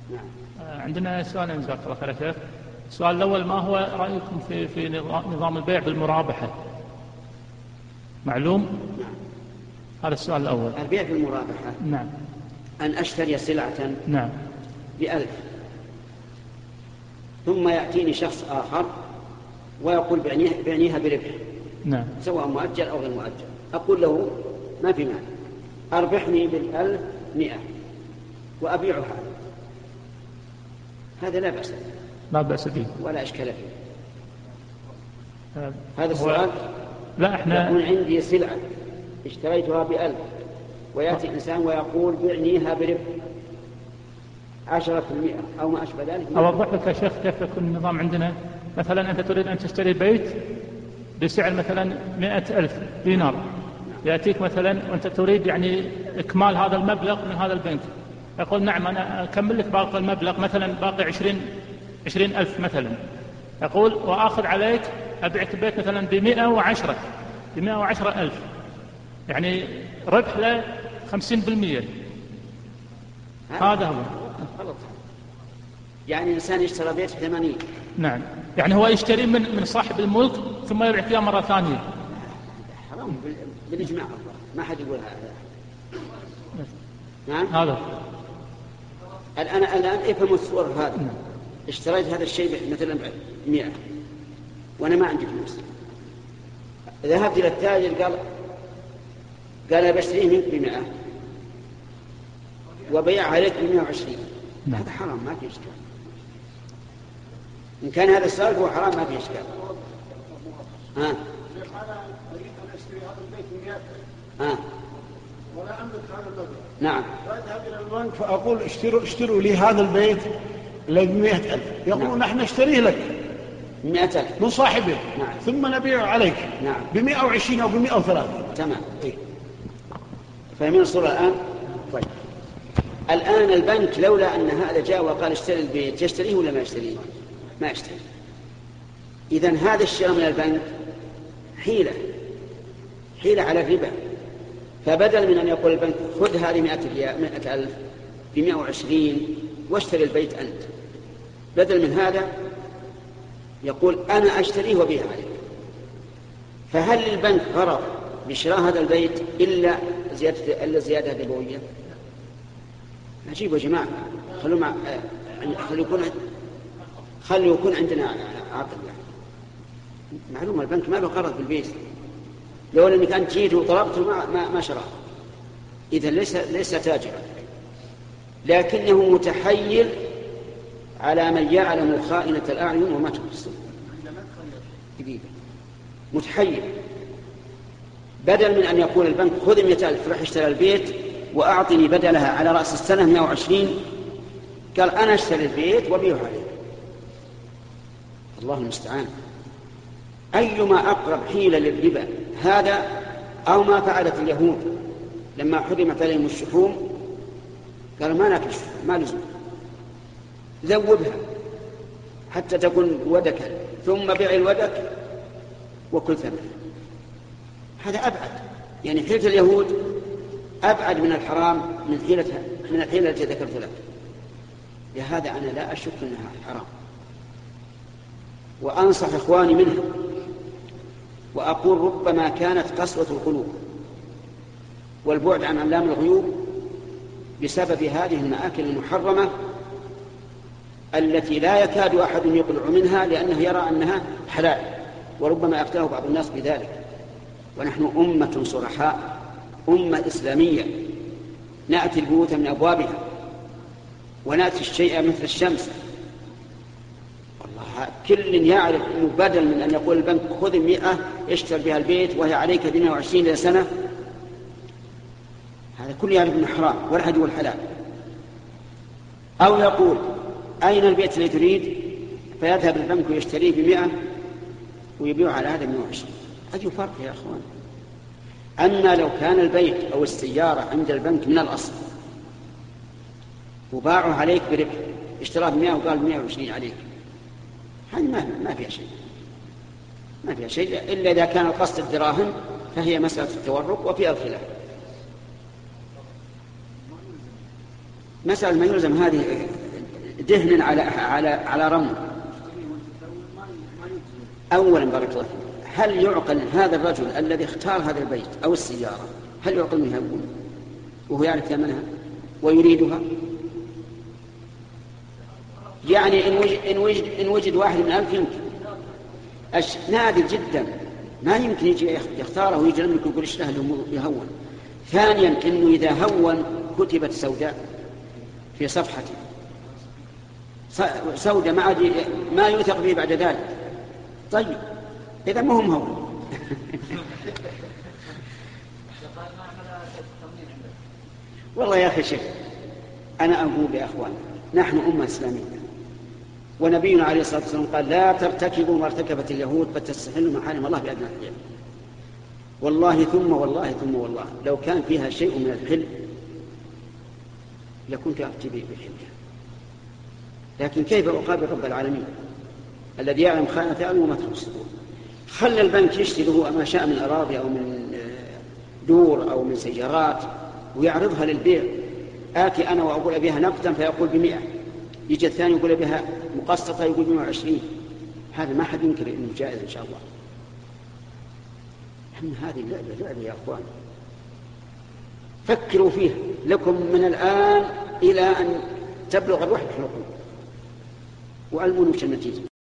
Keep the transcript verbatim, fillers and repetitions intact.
عندنا سؤالين جزاك الله خير يا شيخ. السؤال الأول: ما هو رأيكم في في نظام البيع بالمرابحة؟ معلوم؟ نعم. هذا السؤال الأول. البيع بالمرابحة. نعم. أن أشتري سلعة نعم بألف، ثم يأتيني شخص آخر ويقول بعنيها بربح. نعم. سواء مؤجل أو غير مؤجل. أقول له: ما في مال، أربحني بالألف مئة وأبيعها. هذا لا بأس لا بأس به ولا إشكال فيه. آه. هذا السؤال. لا احنا يكون عندي سلعة اشتريتها بألف، ويأتي إنسان ويقول بعنيها بربح عشرة في المئة أو ما أشبه ذلك. أوضح لك يا شيخ كيف يكون النظام عندنا. مثلا أنت تريد أن تشتري بيت بسعر مثلا مئة ألف دينار، يأتيك مثلا وأنت تريد يعني إكمال هذا المبلغ من هذا البنك، يقول: نعم أنا أكمل لك باقي المبلغ، مثلا باقي عشرين عشرين ألف مثلا، يقول: وآخذ عليك أبيعك البيت مثلا بمئة وعشرة بمئة وعشرة ألف، يعني ربح له خمسين بالمئة. هذا هو غلط. يعني إنسان يشتري بيت بثمانين. نعم، يعني هو يشتري من من صاحب الملك ثم يبيع فيها مرة ثانية. حرام بالإجماع، الله ما حد يقول هذا. نعم هذا الآن الآن افهم الصور هذا. نعم. اشتريت هذا الشيء مثلا مئة وأنا ما عندي فلوس، ذهبت إلى التاجر قال قال أنا بشتريه منك بمئة وبيع عليك بمئة وعشرين. نعم. هذا حرام ما في إشكال. إن كان هذا السؤال هو حرام ما في إشكال. ها أنا أريد أن أشتري هذا البيت بمئة ها ولا أملك هذا المبلغ. نعم. فأذهب إلى البنك فأقول: اشتروا اشتروا لي هذا البيت الذي بمئة ألف. يقولون: نحن نشتريه لك مئة ألف من صاحبه. نعم. ثم نبيعه عليك. نعم. بمئة وعشرين أو بمئة وثلاثين. تمام. إيه؟ فهمين الصورة الآن؟ طيب. الآن البنك لولا أن هذا جاء وقال اشتري البيت، يشتريه ولا ما يشتريه؟ ما يشتريه. إذن هذا الشراء من البنك حيلة حيلة على الربا. فبدل من أن يقول البنك: خذ هذه مئة ألف بمئة وعشرين واشتري البيت أنت، بدل من هذا يقول: أنا أشتريه وبيع عليك. فهل للبنك غرض بشراء هذا البيت إلا زيادة إلا زيادة ربوية؟ عجيب يا جماعة. خلوا مع خلوا يكون خلوا يكون عندنا عقل. يعني معلومة البنك ما له غرض بالبيت. لو أنك أنت جيت وطلبته ما ما, ما شراه، إذا ليس ليس تاجرا، لكنه متحيل على من يعلم خائنة الأعين وما تخفي الصدور. متحيل. بدل من أن يقول البنك: خذ مئة ألف راح اشتري البيت وأعطني بدلها على رأس السنة مئة وعشرين، قال: أنا اشتري البيت وبيعه عليه. الله المستعان. أيما أقرب حيلة للربا، هذا أو ما فعلت اليهود لما حرمت عليهم الشحوم، قالوا: ما ناكل الشحوم، ما لزم، ذوبها حتى تكون ودكا ثم بيع الودك وكل ثمن. هذا أبعد، يعني حيلة اليهود أبعد من الحرام من حيلة من الحيلة التي ذكرت لك. لهذا أنا لا أشك أنها حرام، وأنصح إخواني منها، وأقول: ربما كانت قسوة القلوب والبعد عن علام الغيوب بسبب هذه المآكل المحرمة التي لا يكاد أحد يقلع منها لأنه يرى أنها حلال، وربما أفتاه بعض الناس بذلك. ونحن أمة صرحاء، أمة إسلامية، نأتي البيوت من أبوابها ونأتي الشيء مثل الشمس. والله كل يعرف أنه بدل من أن يقول البنك: خذ مئة اشتر بها البيت وهي عليك بمئة وعشرين سنة، هذا كل يعرف أنه حرام ولا أحد يقول حلال. أو يقول: أين البيت الذي تريد؟ فيذهب البنك ويشتريه بمئة ويبيع على هذا مئة وعشرين. أي فرق يا أخوان؟ أما لو كان البيت أو السيارة عند البنك من الأصل وباعه عليك بربح، اشتراه بمئة وقال مئة وعشرين عليك، هذه ما, ما فيها شيء ما فيها شيء إلا إذا كان القصد الدراهم، فهي مسألة التورق وفيها الخلاف. مسألة ما يلزم هذه دهن على على على رمل. أولا بارك الله فيك، هل يعقل هذا الرجل الذي اختار هذا البيت أو السيارة هل يعقل أنه يهون وهو يعرف ثمنها ويريدها؟ يعني إن وجد, إن وجد, إن وجد واحد من ألف يمكن، أش... نادر جدا، ما يمكن يجي يختاره ويجي لم يكن يقول إيش له يهون. ثانيا إنه إذا هون كتبت سوداء في صفحته، سوداء ما عاد ما يوثق به بعد ذلك. طيب إذا ما هم هون. والله يا أخي شيخ، أنا أقول يا أخوان نحن أمة إسلامية، ونبينا عليه الصلاة والسلام قال لا ترتكبوا ما ارتكبت اليهود فتستحلوا محارم الله بأدنى الحيل. والله ثم والله ثم والله لو كان فيها شيء من الحل لكنت أفتي بحلها، لكن كيف أقابل رب العالمين الذي يعلم خائنة أعين وما تخفي الصدور؟ خلى البنك يشتري هو ما شاء من أراضي أو من دور أو من سيارات ويعرضها للبيع. آتي أنا وأقول أبيها نقدا فيقول بمئة، يجي الثاني يقول أبيها مقسطة يقول بمئة وعشرين. هذا ما حد ينكر إنه جائز إن شاء الله. هم هذه اللعبة لعبة يا أخوان، فكروا فيها لكم من الآن إلى أن تبلغ الروح بحلقكم وألموا وش النتيجة.